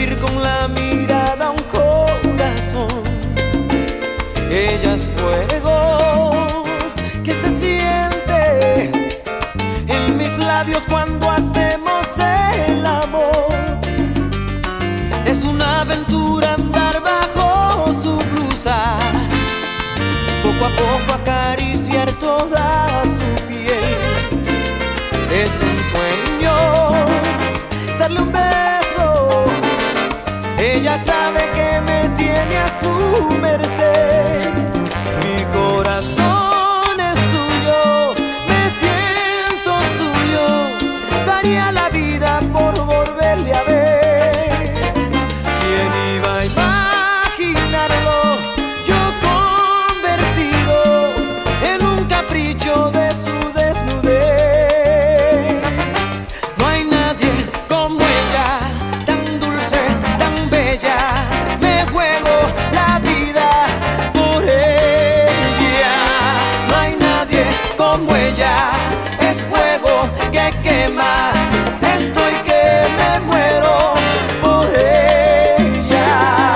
seducir con la mirada un corazón. Ella es fuego que se siente en mis labios cuando hacemos el amor. Es una aventura andar bajo su blusa, poco a poco acariciar toda su piel. Es un sueño darle un beso. Ella sabe que me tiene a su merced. Mi corazón es suyo, me siento suyo. Daría la vida por volverle a ver. ¿Quién iba a imaginarlo? Yo convertido en un capricho de su desnudez. No hay nadie como ella, tan dulce, tan bella. Me juego la vida por ella. No hay nadie como ella, es fuego que quema. Estoy que me muero por ella.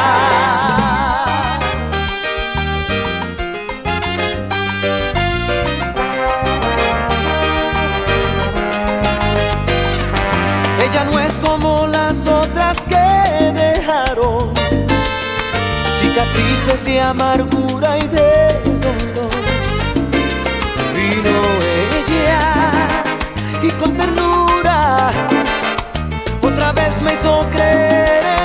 Ella no es como las otras que dejaron cicatrices de amargura y de dolor. Vino ella y con ternura otra vez me hizo creer